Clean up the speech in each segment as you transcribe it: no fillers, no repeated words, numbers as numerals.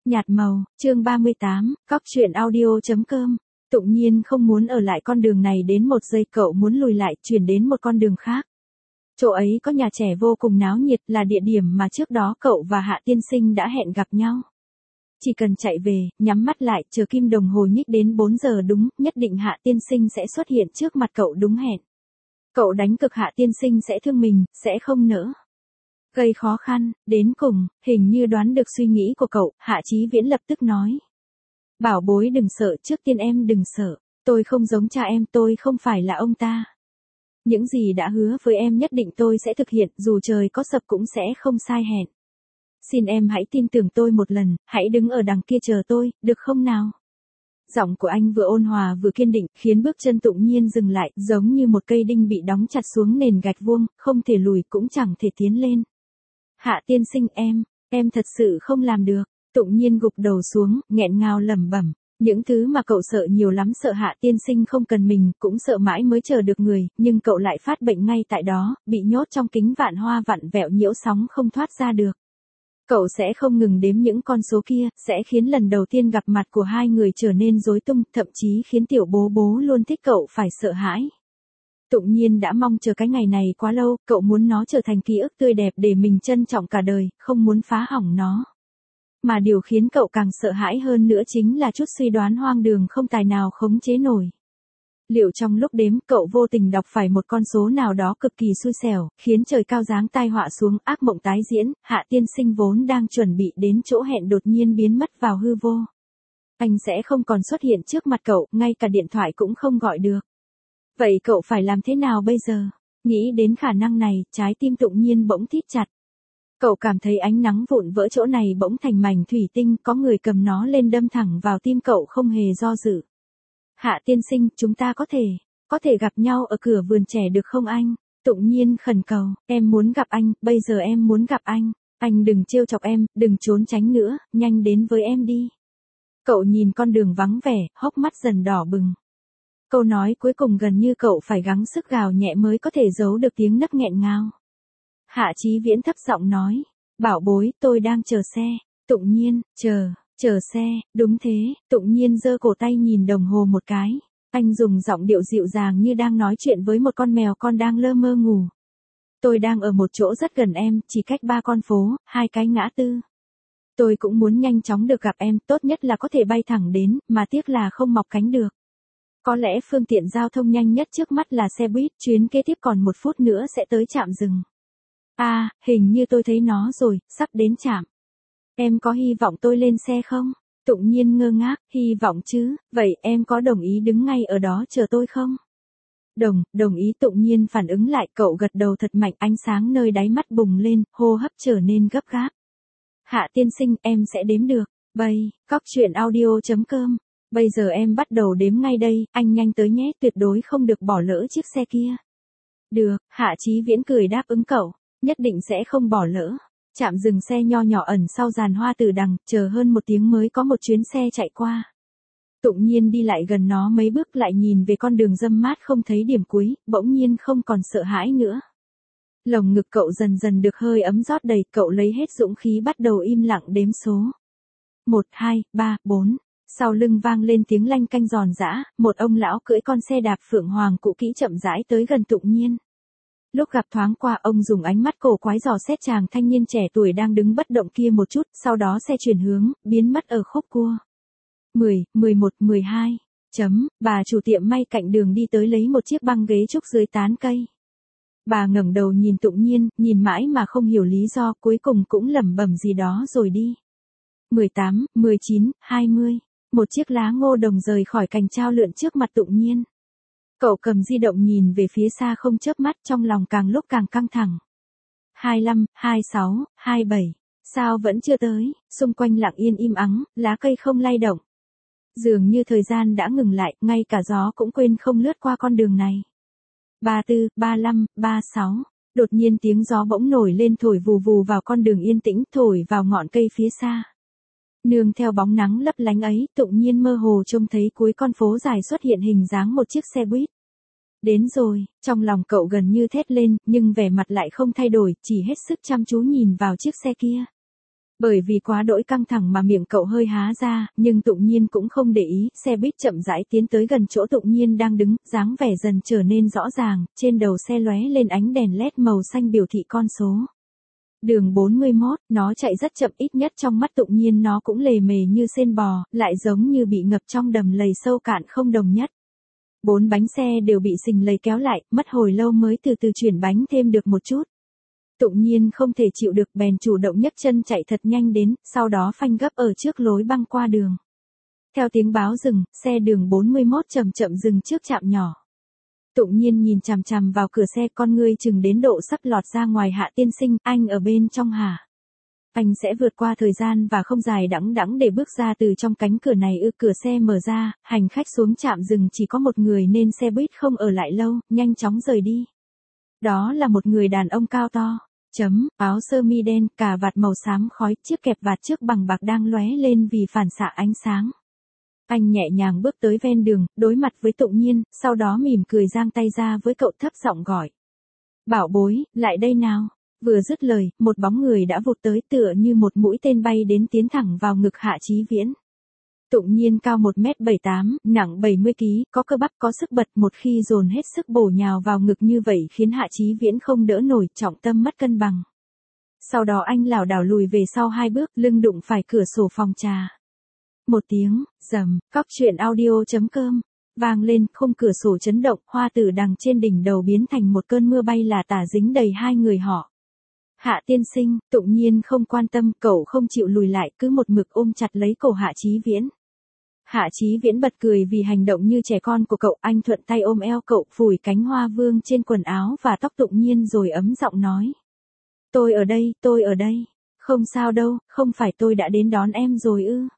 Nhạt màu, chương 38, cóc truyện audio.com. Tụng Nhiên không muốn ở lại con đường này đến một giây, cậu muốn lùi lại, chuyển đến một con đường khác. Chỗ ấy có nhà trẻ vô cùng náo nhiệt, là địa điểm mà trước đó cậu và Hạ Tiên Sinh đã hẹn gặp nhau. Chỉ cần chạy về, nhắm mắt lại, chờ kim đồng hồ nhích đến 4 giờ đúng, nhất định Hạ Tiên Sinh sẽ xuất hiện trước mặt cậu đúng hẹn. Cậu đánh cực Hạ Tiên Sinh sẽ thương mình, sẽ không nỡ gây khó khăn. Đến cùng, hình như đoán được suy nghĩ của cậu, Hạ Chí Viễn lập tức nói. Bảo bối đừng sợ, trước tiên em đừng sợ, tôi không giống cha em, tôi không phải là ông ta. Những gì đã hứa với em nhất định tôi sẽ thực hiện, dù trời có sập cũng sẽ không sai hẹn. Xin em hãy tin tưởng tôi một lần, hãy đứng ở đằng kia chờ tôi, được không nào? Giọng của anh vừa ôn hòa vừa kiên định, khiến bước chân Tụng Nhiên dừng lại, giống như một cây đinh bị đóng chặt xuống nền gạch vuông, không thể lùi cũng chẳng thể tiến lên. Hạ Tiên Sinh em thật sự không làm được. Tụng Nhiên gục đầu xuống, nghẹn ngào lẩm bẩm. Những thứ mà cậu sợ nhiều lắm, sợ Hạ Tiên Sinh không cần mình, cũng sợ mãi mới chờ được người, nhưng cậu lại phát bệnh ngay tại đó, bị nhốt trong kính vạn hoa vặn vẹo nhiễu sóng không thoát ra được. Cậu sẽ không ngừng đếm những con số kia, sẽ khiến lần đầu tiên gặp mặt của hai người trở nên rối tung, thậm chí khiến tiểu bố bố luôn thích cậu phải sợ hãi. Tụng Nhiên đã mong chờ cái ngày này quá lâu, cậu muốn nó trở thành ký ức tươi đẹp để mình trân trọng cả đời, không muốn phá hỏng nó. Mà điều khiến cậu càng sợ hãi hơn nữa chính là chút suy đoán hoang đường không tài nào khống chế nổi. Liệu trong lúc đếm cậu vô tình đọc phải một con số nào đó cực kỳ xui xẻo, khiến trời cao giáng tai họa xuống, ác mộng tái diễn, Hạ Tiên Sinh vốn đang chuẩn bị đến chỗ hẹn đột nhiên biến mất vào hư vô. Anh sẽ không còn xuất hiện trước mặt cậu, ngay cả điện thoại cũng không gọi được. Vậy cậu phải làm thế nào bây giờ? Nghĩ đến khả năng này, trái tim Tụng Nhiên bỗng thít chặt. Cậu cảm thấy ánh nắng vụn vỡ chỗ này bỗng thành mảnh thủy tinh, có người cầm nó lên đâm thẳng vào tim cậu không hề do dự. Hạ Tiên Sinh, chúng ta có thể gặp nhau ở cửa vườn trẻ được không anh? Tụng Nhiên khẩn cầu, em muốn gặp anh, bây giờ em muốn gặp anh đừng trêu chọc em, đừng trốn tránh nữa, nhanh đến với em đi. Cậu nhìn con đường vắng vẻ, hốc mắt dần đỏ bừng. Câu nói cuối cùng gần như cậu phải gắng sức gào nhẹ mới có thể giấu được tiếng nấc nghẹn ngào. Hạ Chí Viễn thấp giọng nói, bảo bối, tôi đang chờ xe. Tụng Nhiên, chờ xe, đúng thế. Tụng Nhiên giơ cổ tay nhìn đồng hồ một cái. Anh dùng giọng điệu dịu dàng như đang nói chuyện với một con mèo con đang lơ mơ ngủ. Tôi đang ở một chỗ rất gần em, chỉ cách 3 con phố, 2 cái ngã tư. Tôi cũng muốn nhanh chóng được gặp em, tốt nhất là có thể bay thẳng đến, mà tiếc là không mọc cánh được. Có lẽ phương tiện giao thông nhanh nhất trước mắt là xe buýt, chuyến kế tiếp còn 1 phút nữa sẽ tới trạm dừng. À, hình như tôi thấy nó rồi, sắp đến trạm. Em có hy vọng tôi lên xe không? Tụng Nhiên ngơ ngác, hy vọng chứ, vậy em có đồng ý đứng ngay ở đó chờ tôi không? Đồng ý. Tụng Nhiên phản ứng lại, cậu gật đầu thật mạnh, ánh sáng nơi đáy mắt bùng lên, hô hấp trở nên gấp gáp. Hạ Tiên Sinh, em sẽ đếm được. Cóc truyện audio.com. Bây giờ em bắt đầu đếm ngay đây, anh nhanh tới nhé, tuyệt đối không được bỏ lỡ chiếc xe kia. Được, Hạ Chí Viễn cười đáp ứng cậu, nhất định sẽ không bỏ lỡ. Trạm dừng xe nho nhỏ ẩn sau giàn hoa từ đằng, chờ hơn 1 tiếng mới có một chuyến xe chạy qua. Tụng Nhiên đi lại gần nó mấy bước, lại nhìn về con đường râm mát không thấy điểm cuối, bỗng nhiên không còn sợ hãi nữa. Lồng ngực cậu dần dần được hơi ấm rót đầy, cậu lấy hết dũng khí bắt đầu im lặng đếm số. 1, 2, 3, 4. Sau lưng vang lên tiếng lanh canh giòn giã, một ông lão cưỡi con xe đạp phượng hoàng cũ kỹ chậm rãi tới gần Tụng Nhiên. Lúc gặp thoáng qua, ông dùng ánh mắt cổ quái dò xét chàng thanh niên trẻ tuổi đang đứng bất động kia một chút, sau đó xe chuyển hướng, biến mất ở khúc cua. 10, 11, 12. Bà chủ tiệm may cạnh đường đi tới lấy một chiếc băng ghế trúc dưới tán cây. Bà ngẩng đầu nhìn Tụng Nhiên, nhìn mãi mà không hiểu lý do, cuối cùng cũng lẩm bẩm gì đó rồi đi. 18, 19, 20. Một chiếc lá ngô đồng rời khỏi cành trao lượn trước mặt Tụng Nhiên. Cậu cầm di động nhìn về phía xa không chớp mắt, trong lòng càng lúc càng căng thẳng. 25, 26, 27. Sao vẫn chưa tới? Xung quanh lặng yên im ắng, lá cây không lay động. Dường như thời gian đã ngừng lại, ngay cả gió cũng quên không lướt qua con đường này. 34, 35, 36. Đột nhiên tiếng gió bỗng nổi lên, thổi vù vù vào con đường yên tĩnh, thổi vào ngọn cây phía xa. Nương theo bóng nắng lấp lánh ấy, Tụng Nhiên mơ hồ trông thấy cuối con phố dài xuất hiện hình dáng một chiếc xe buýt. Đến rồi, trong lòng cậu gần như thét lên, nhưng vẻ mặt lại không thay đổi, chỉ hết sức chăm chú nhìn vào chiếc xe kia. Bởi vì quá đỗi căng thẳng mà miệng cậu hơi há ra, nhưng Tụng Nhiên cũng không để ý, xe buýt chậm rãi tiến tới gần chỗ Tụng Nhiên đang đứng, dáng vẻ dần trở nên rõ ràng, trên đầu xe lóe lên ánh đèn LED màu xanh biểu thị con số. Đường 41, nó chạy rất chậm, ít nhất trong mắt Tụng Nhiên nó cũng lề mề như sên bò, lại giống như bị ngập trong đầm lầy sâu cạn không đồng nhất. 4 bánh xe đều bị sình lầy kéo lại, mất hồi lâu mới từ từ chuyển bánh thêm được một chút. Tụng Nhiên không thể chịu được bèn chủ động nhấc chân chạy thật nhanh đến, sau đó phanh gấp ở trước lối băng qua đường. Theo tiếng báo dừng, xe đường 41 chậm chậm dừng trước trạm nhỏ. Tụng Nhiên nhìn chằm chằm vào cửa xe, con ngươi chừng đến độ sắp lọt ra ngoài. Hạ tiên sinh, anh ở bên trong hả? Anh sẽ vượt qua thời gian và không dài đẵng đẵng để bước ra từ trong cánh cửa này ư? Cửa xe mở ra, hành khách xuống trạm dừng chỉ có một người nên xe buýt không ở lại lâu, nhanh chóng rời đi. Đó là một người đàn ông cao to, áo sơ mi đen, cà vạt màu xám khói, chiếc kẹp vạt trước bằng bạc đang lóe lên vì phản xạ ánh sáng. Anh nhẹ nhàng bước tới ven đường, đối mặt với Tụng Nhiên, sau đó mỉm cười giang tay ra với cậu, thấp giọng gọi. Bảo bối, lại đây nào. Vừa dứt lời, một bóng người đã vụt tới tựa như một mũi tên bay đến tiến thẳng vào ngực Hạ Chí Viễn. Tụng Nhiên cao 1m78, nặng 70kg, có cơ bắp có sức bật, một khi dồn hết sức bổ nhào vào ngực như vậy khiến Hạ Chí Viễn không đỡ nổi, trọng tâm mất cân bằng. Sau đó anh lảo đảo lùi về sau 2 bước, lưng đụng phải cửa sổ phòng trà. Một tiếng, rầm, cóc truyện audio.com, vang lên, khung cửa sổ chấn động, hoa tử đằng trên đỉnh đầu biến thành một cơn mưa bay là tả dính đầy hai người họ. Hạ tiên sinh, Tụng Nhiên không quan tâm, cậu không chịu lùi lại, cứ một mực ôm chặt lấy cổ Hạ Chí Viễn. Hạ Chí Viễn bật cười vì hành động như trẻ con của cậu, anh thuận tay ôm eo cậu, phủi cánh hoa vương trên quần áo và tóc Tụng Nhiên rồi ấm giọng nói. Tôi ở đây, không sao đâu, không phải tôi đã đến đón em rồi ư?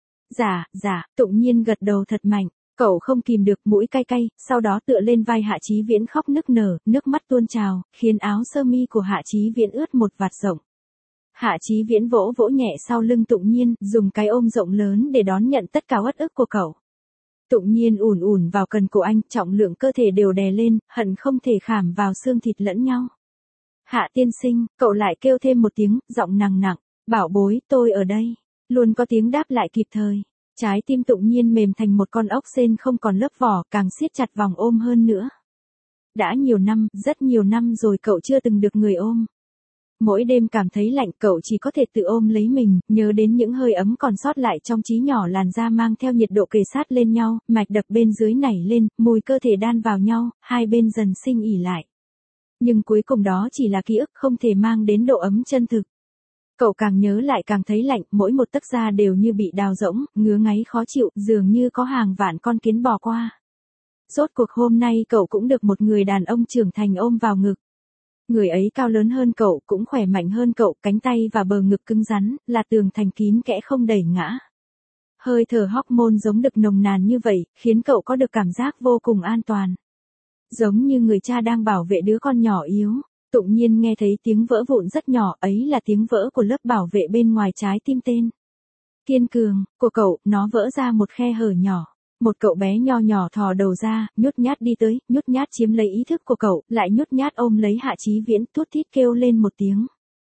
Dạ, Tụng Nhiên gật đầu thật mạnh, cậu không kìm được mũi cay cay, sau đó tựa lên vai Hạ Chí Viễn khóc nức nở, nước mắt tuôn trào, khiến áo sơ mi của Hạ Chí Viễn ướt một vạt rộng. Hạ Chí Viễn vỗ vỗ nhẹ sau lưng Tụng Nhiên, dùng cái ôm rộng lớn để đón nhận tất cả uất ức của cậu. Tụng Nhiên ủn ủn vào cần cổ anh, trọng lượng cơ thể đều đè lên, hận không thể khảm vào xương thịt lẫn nhau. Hạ tiên sinh, cậu lại kêu thêm một tiếng, giọng nặng nặng, bảo bối, tôi ở đây. Luôn có tiếng đáp lại kịp thời. Trái tim Tụng Nhiên mềm thành một con ốc sên không còn lớp vỏ, càng siết chặt vòng ôm hơn nữa. Đã nhiều năm, rất nhiều năm rồi cậu chưa từng được người ôm. Mỗi đêm cảm thấy lạnh cậu chỉ có thể tự ôm lấy mình, nhớ đến những hơi ấm còn sót lại trong trí nhỏ, làn da mang theo nhiệt độ kề sát lên nhau, mạch đập bên dưới nảy lên, mùi cơ thể đan vào nhau, hai bên dần sinh ỉ lại. Nhưng cuối cùng đó chỉ là ký ức không thể mang đến độ ấm chân thực. Cậu càng nhớ lại càng thấy lạnh, mỗi một tấc da đều như bị đào rỗng, ngứa ngáy khó chịu, dường như có hàng vạn con kiến bò qua. Rốt cuộc hôm nay cậu cũng được một người đàn ông trưởng thành ôm vào ngực. Người ấy cao lớn hơn cậu, cũng khỏe mạnh hơn cậu, cánh tay và bờ ngực cứng rắn, là tường thành kín kẽ không đẩy ngã. Hơi thở hormone giống đực nồng nàn như vậy, khiến cậu có được cảm giác vô cùng an toàn. Giống như người cha đang bảo vệ đứa con nhỏ yếu. Tụng Nhiên nghe thấy tiếng vỡ vụn rất nhỏ, ấy là tiếng vỡ của lớp bảo vệ bên ngoài trái tim tên Kiên Cường của cậu, nó vỡ ra một khe hở nhỏ. Một cậu bé nho nhỏ thò đầu ra, nhút nhát đi tới, nhút nhát chiếm lấy ý thức của cậu, lại nhút nhát ôm lấy Hạ Chí Viễn, thút thít kêu lên một tiếng.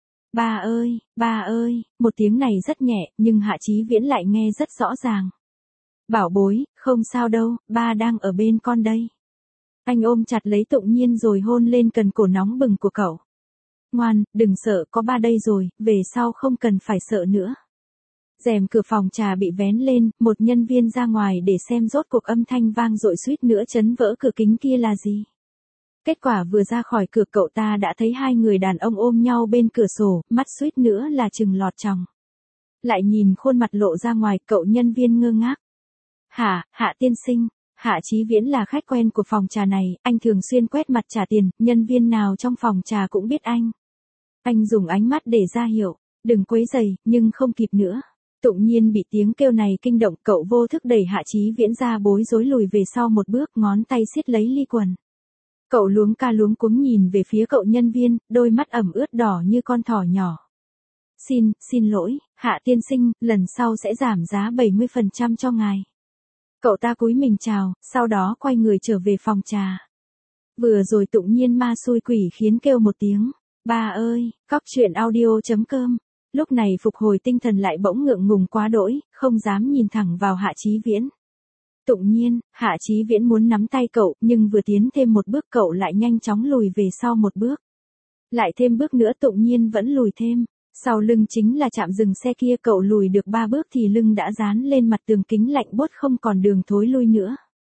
Ba ơi, một tiếng này rất nhẹ, nhưng Hạ Chí Viễn lại nghe rất rõ ràng. Bảo bối, không sao đâu, ba đang ở bên con đây. Anh ôm chặt lấy Tụng Nhiên rồi hôn lên cần cổ nóng bừng của cậu. Ngoan, đừng sợ, có ba đây rồi, về sau không cần phải sợ nữa. Rèm cửa phòng trà bị vén lên, một nhân viên ra ngoài để xem rốt cuộc âm thanh vang dội suýt nữa chấn vỡ cửa kính kia là gì. Kết quả vừa ra khỏi cửa cậu ta đã thấy hai người đàn ông ôm nhau bên cửa sổ, mắt suýt nữa là chừng lọt tròng. Lại nhìn khuôn mặt lộ ra ngoài, cậu nhân viên ngơ ngác. Hạ tiên sinh. Hạ Chí Viễn là khách quen của phòng trà này, anh thường xuyên quét mặt trả tiền, nhân viên nào trong phòng trà cũng biết anh. Anh dùng ánh mắt để ra hiệu, đừng quấy rầy, nhưng không kịp nữa. Tụng Nhiên bị tiếng kêu này kinh động, cậu vô thức đẩy Hạ Chí Viễn ra, bối rối lùi về sau một bước, ngón tay siết lấy ly quần. Cậu luống ca luống cuống nhìn về phía cậu nhân viên, đôi mắt ẩm ướt đỏ như con thỏ nhỏ. Xin lỗi, Hạ tiên sinh, lần sau sẽ giảm giá 70% cho ngài. Cậu ta cúi mình chào, sau đó quay người trở về phòng trà. Vừa rồi Tụng Nhiên ma xui quỷ khiến kêu một tiếng. Ba ơi, cóc truyện audio.com Lúc này phục hồi tinh thần lại bỗng ngượng ngùng quá đỗi, không dám nhìn thẳng vào Hạ Chí Viễn. Tụng Nhiên, Hạ Chí Viễn muốn nắm tay cậu, nhưng vừa tiến thêm một bước cậu lại nhanh chóng lùi về sau một bước. Lại thêm bước nữa Tụng Nhiên vẫn lùi thêm. Sau lưng chính là trạm dừng xe kia, cậu lùi được 3 bước thì lưng đã dán lên mặt tường kính lạnh buốt không còn đường thối lui nữa.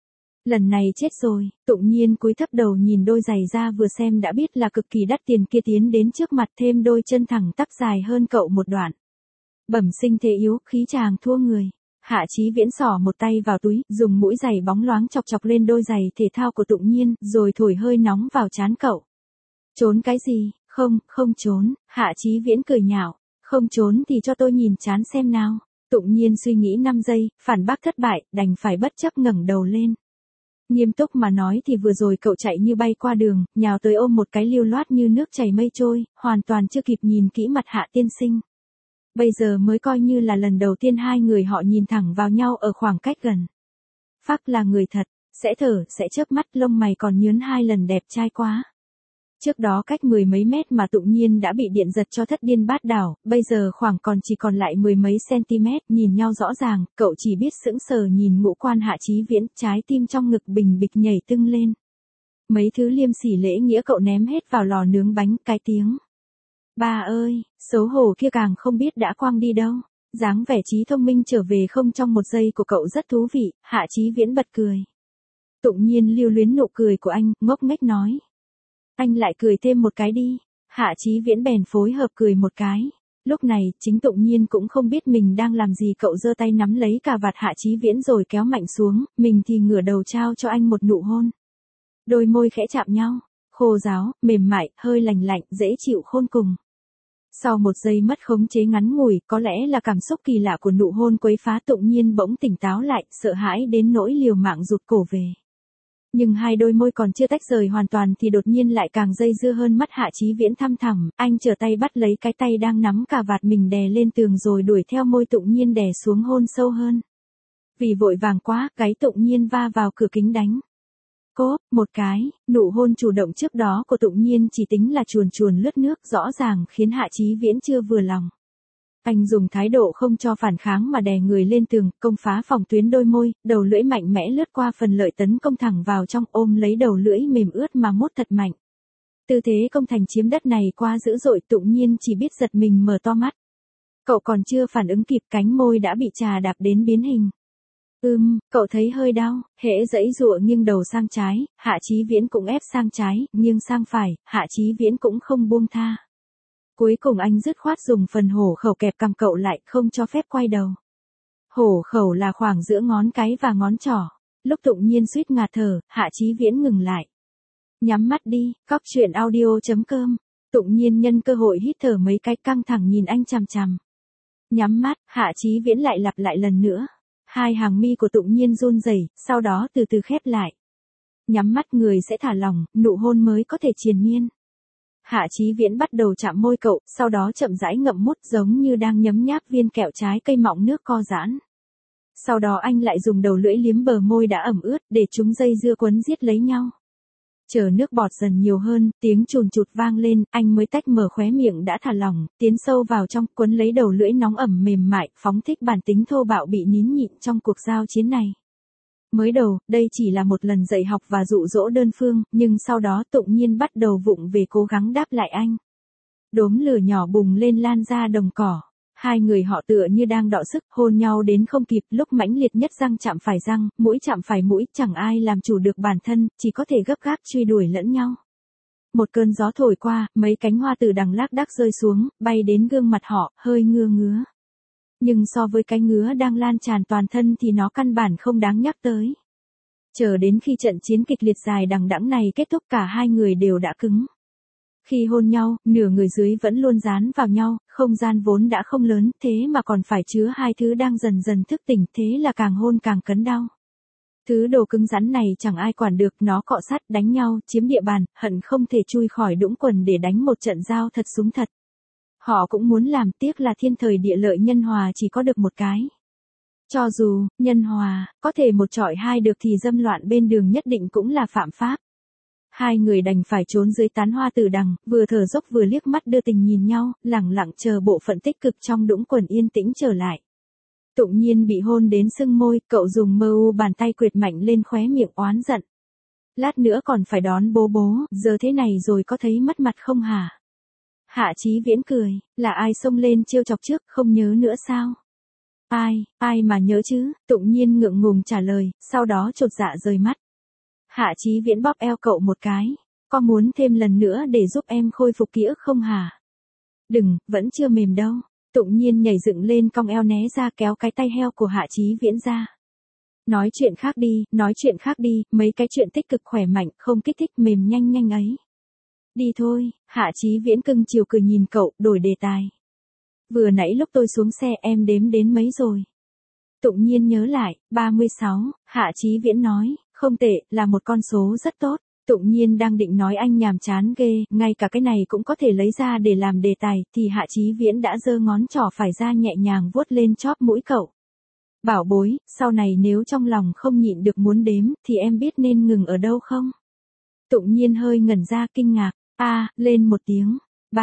Lần này chết rồi, Tụng Nhiên cúi thấp đầu nhìn đôi giày da vừa xem đã biết là cực kỳ đắt tiền kia tiến đến trước mặt, thêm đôi chân thẳng tắp dài hơn cậu một đoạn. Bẩm sinh thế yếu, khí chàng thua người. Hạ Chí Viễn xỏ một tay vào túi, dùng mũi giày bóng loáng chọc chọc lên đôi giày thể thao của Tụng Nhiên, rồi thổi hơi nóng vào trán cậu. Trốn cái gì? Không trốn. Hạ Chí Viễn cười nhạo. Không trốn thì cho tôi nhìn trán xem nào. Tụng Nhiên suy nghĩ 5 giây, phản bác thất bại, đành phải bất chấp ngẩng đầu lên. Nghiêm túc mà nói thì vừa rồi cậu chạy như bay qua đường, nhào tới ôm một cái lưu loát như nước chảy mây trôi, hoàn toàn chưa kịp nhìn kỹ mặt Hạ tiên sinh. Bây giờ mới coi như là lần đầu tiên hai người họ nhìn thẳng vào nhau ở khoảng cách gần. Phác là người thật, sẽ thở, sẽ chớp mắt, lông mày còn nhướn 2 lần, đẹp trai quá. Trước đó cách 10 mấy mét mà Tụng Nhiên đã bị điện giật cho thất điên bát đảo, bây giờ khoảng chỉ còn lại 10 mấy cm, nhìn nhau rõ ràng, cậu chỉ biết sững sờ nhìn ngũ quan Hạ Chí Viễn, trái tim trong ngực bình bịch nhảy tưng lên. Mấy thứ liêm sỉ lễ nghĩa cậu ném hết vào lò nướng bánh, cái tiếng. Ba ơi, xấu hổ kia càng không biết đã quăng đi đâu. Dáng vẻ trí thông minh trở về không trong 1 giây của cậu rất thú vị, Hạ Chí Viễn bật cười. Tụng Nhiên lưu luyến nụ cười của anh, ngốc nghếch nói. Anh lại cười thêm một cái đi. Hạ Chí Viễn bèn phối hợp cười một cái. Lúc này, chính Tụng Nhiên cũng không biết mình đang làm gì, cậu giơ tay nắm lấy cà vạt Hạ Chí Viễn rồi kéo mạnh xuống, mình thì ngửa đầu trao cho anh một nụ hôn. Đôi môi khẽ chạm nhau, khô ráo, mềm mại, hơi lành lạnh, dễ chịu khôn cùng. Sau 1 giây mất khống chế ngắn ngủi, có lẽ là cảm xúc kỳ lạ của nụ hôn quấy phá, Tụng Nhiên bỗng tỉnh táo lại, sợ hãi đến nỗi liều mạng rụt cổ về. Nhưng hai đôi môi còn chưa tách rời hoàn toàn thì đột nhiên lại càng dây dưa hơn, mắt Hạ Chí Viễn thăm thẳm, anh trở tay bắt lấy cái tay đang nắm cà vạt mình đè lên tường rồi đuổi theo môi Tụng Nhiên đè xuống hôn sâu hơn. Vì vội vàng quá, gáy Tụng Nhiên va vào cửa kính đánh. Cốp, một cái, nụ hôn chủ động trước đó của Tụng Nhiên chỉ tính là chuồn chuồn lướt nước, rõ ràng khiến Hạ Chí Viễn chưa vừa lòng. Anh dùng thái độ không cho phản kháng mà đè người lên tường, công phá phòng tuyến đôi môi, đầu lưỡi mạnh mẽ lướt qua phần lợi tấn công thẳng vào trong, ôm lấy đầu lưỡi mềm ướt mà mốt thật mạnh. Tư thế công thành chiếm đất này quá dữ dội, Tụng Nhiên chỉ biết giật mình mở to mắt. Cậu còn chưa phản ứng kịp, cánh môi đã bị trà đạp đến biến hình. Cậu thấy hơi đau, hễ giãy giụa nghiêng đầu sang trái, Hạ Chí Viễn cũng ép sang trái, nghiêng sang phải, Hạ Chí Viễn cũng không buông tha. Cuối cùng anh dứt khoát dùng phần hổ khẩu kẹp cằm cậu lại, không cho phép quay đầu. Hổ khẩu là khoảng giữa ngón cái và ngón trỏ. Lúc Tụng Nhiên suýt ngạt thở, Hạ Chí Viễn ngừng lại. Nhắm mắt đi, cóc truyện audio.com. Tụng Nhiên nhân cơ hội hít thở mấy cái, căng thẳng nhìn anh chằm chằm. Nhắm mắt, Hạ Chí Viễn lại lặp lại lần nữa. Hai hàng mi của Tụng Nhiên run rẩy, sau đó từ từ khép lại. Nhắm mắt người sẽ thả lỏng, nụ hôn mới có thể triền miên. Hạ Chí Viễn bắt đầu chạm môi cậu, sau đó chậm rãi ngậm mút giống như đang nhấm nháp viên kẹo trái cây mọng nước co giãn. Sau đó anh lại dùng đầu lưỡi liếm bờ môi đã ẩm ướt để chúng dây dưa quấn giết lấy nhau. Chờ nước bọt dần nhiều hơn, tiếng chùn chụt vang lên, anh mới tách mở khóe miệng đã thả lỏng, tiến sâu vào trong, quấn lấy đầu lưỡi nóng ẩm mềm mại, phóng thích bản tính thô bạo bị nín nhịn trong cuộc giao chiến này. Mới đầu, đây chỉ là một lần dạy học và dụ dỗ đơn phương, nhưng sau đó Tụng Nhiên bắt đầu vụng về cố gắng đáp lại anh. Đốm lửa nhỏ bùng lên lan ra đồng cỏ. Hai người họ tựa như đang đọ sức, hôn nhau đến không kịp, lúc mãnh liệt nhất răng chạm phải răng, mũi chạm phải mũi, chẳng ai làm chủ được bản thân, chỉ có thể gấp gáp truy đuổi lẫn nhau. Một cơn gió thổi qua, mấy cánh hoa từ đằng lác đác rơi xuống, bay đến gương mặt họ, hơi ngứa ngứa. Nhưng so với cái ngứa đang lan tràn toàn thân thì nó căn bản không đáng nhắc tới. Chờ đến khi trận chiến kịch liệt dài đằng đẵng này kết thúc, cả hai người đều đã cứng. Khi hôn nhau, nửa người dưới vẫn luôn dán vào nhau, không gian vốn đã không lớn, thế mà còn phải chứa hai thứ đang dần dần thức tỉnh, thế là càng hôn càng cấn đau. Thứ đồ cứng rắn này chẳng ai quản được, nó cọ sát, đánh nhau, chiếm địa bàn, hận không thể chui khỏi đũng quần để đánh một trận giao thật súng thật. Họ cũng muốn làm, tiếc là thiên thời địa lợi nhân hòa chỉ có được một cái. Cho dù, nhân hòa, có thể một chọi hai được thì dâm loạn bên đường nhất định cũng là phạm pháp. Hai người đành phải trốn dưới tán hoa tử đằng, vừa thở dốc vừa liếc mắt đưa tình nhìn nhau, lẳng lặng chờ bộ phận tích cực trong đũng quần yên tĩnh trở lại. Tụng Nhiên bị hôn đến sưng môi, cậu dùng mơ u bàn tay quệt mạnh lên khóe miệng oán giận. Lát nữa còn phải đón bố bố, giờ thế này rồi có thấy mất mặt không hả? Hạ Chí Viễn cười, là ai xông lên trêu chọc trước, không nhớ nữa sao? Ai mà nhớ chứ, Tụng Nhiên ngượng ngùng trả lời, sau đó chột dạ rời mắt. Hạ Chí Viễn bóp eo cậu một cái, có muốn thêm lần nữa để giúp em khôi phục ký ức không hả? Đừng, vẫn chưa mềm đâu. Tụng Nhiên nhảy dựng lên cong eo né ra kéo cái tay heo của Hạ Chí Viễn ra. Nói chuyện khác đi, mấy cái chuyện tích cực khỏe mạnh, không kích thích mềm nhanh nhanh ấy. Đi thôi, Hạ Chí Viễn cưng chiều cười nhìn cậu, đổi đề tài. Vừa nãy lúc tôi xuống xe em đếm đến mấy rồi? Tụng Nhiên nhớ lại, 36, Hạ Chí Viễn nói, không tệ, là một con số rất tốt. Tụng Nhiên đang định nói anh nhàm chán ghê, ngay cả cái này cũng có thể lấy ra để làm đề tài, thì Hạ Chí Viễn đã giơ ngón trỏ phải ra nhẹ nhàng vuốt lên chóp mũi cậu. Bảo bối, sau này nếu trong lòng không nhịn được muốn đếm, thì em biết nên ngừng ở đâu không? Tụng Nhiên hơi ngẩn ra kinh ngạc, lên một tiếng,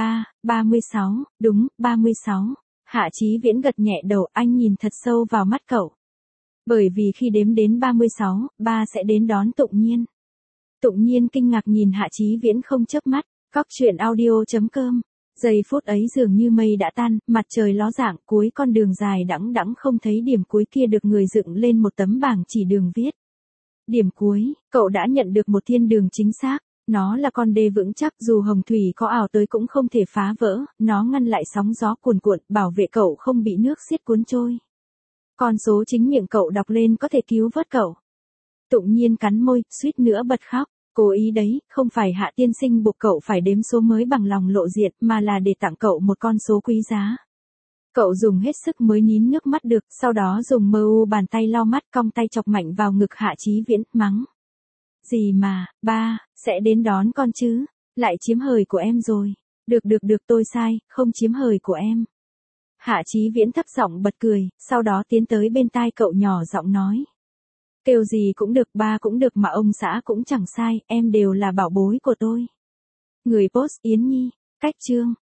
36, đúng, 36. Hạ Chí Viễn gật nhẹ đầu, anh nhìn thật sâu vào mắt cậu. Bởi vì khi đếm đến 36, ba sẽ đến đón Tụng Nhiên. Tụng Nhiên kinh ngạc nhìn Hạ Chí Viễn không chớp mắt, Cóc truyện audio.com. Giây phút ấy dường như mây đã tan, mặt trời ló dạng, cuối con đường dài đẵng đẵng không thấy điểm cuối kia được người dựng lên một tấm bảng chỉ đường viết. Điểm cuối, cậu đã nhận được một thiên đường chính xác, nó là con đê vững chắc dù hồng thủy có ảo tới cũng không thể phá vỡ, nó ngăn lại sóng gió cuồn cuộn, bảo vệ cậu không bị nước xiết cuốn trôi. Con số chính miệng cậu đọc lên có thể cứu vớt cậu. Tụng Nhiên cắn môi, suýt nữa bật khóc. Cố ý đấy, không phải Hạ tiên sinh buộc cậu phải đếm số mới bằng lòng lộ diện, mà là để tặng cậu một con số quý giá. Cậu dùng hết sức mới nín nước mắt được, sau đó dùng mơ u bàn tay lau mắt, cong tay chọc mạnh vào ngực Hạ Chí Viễn, mắng. Gì mà, ba, sẽ đến đón con chứ, lại chiếm hời của em rồi. Được tôi sai, không chiếm hời của em. Hạ Chí Viễn thấp giọng bật cười, sau đó tiến tới bên tai cậu nhỏ giọng nói. Kêu gì cũng được, ba cũng được mà ông xã cũng chẳng sai, em đều là bảo bối của tôi. Người post Yến Nhi, cách chương.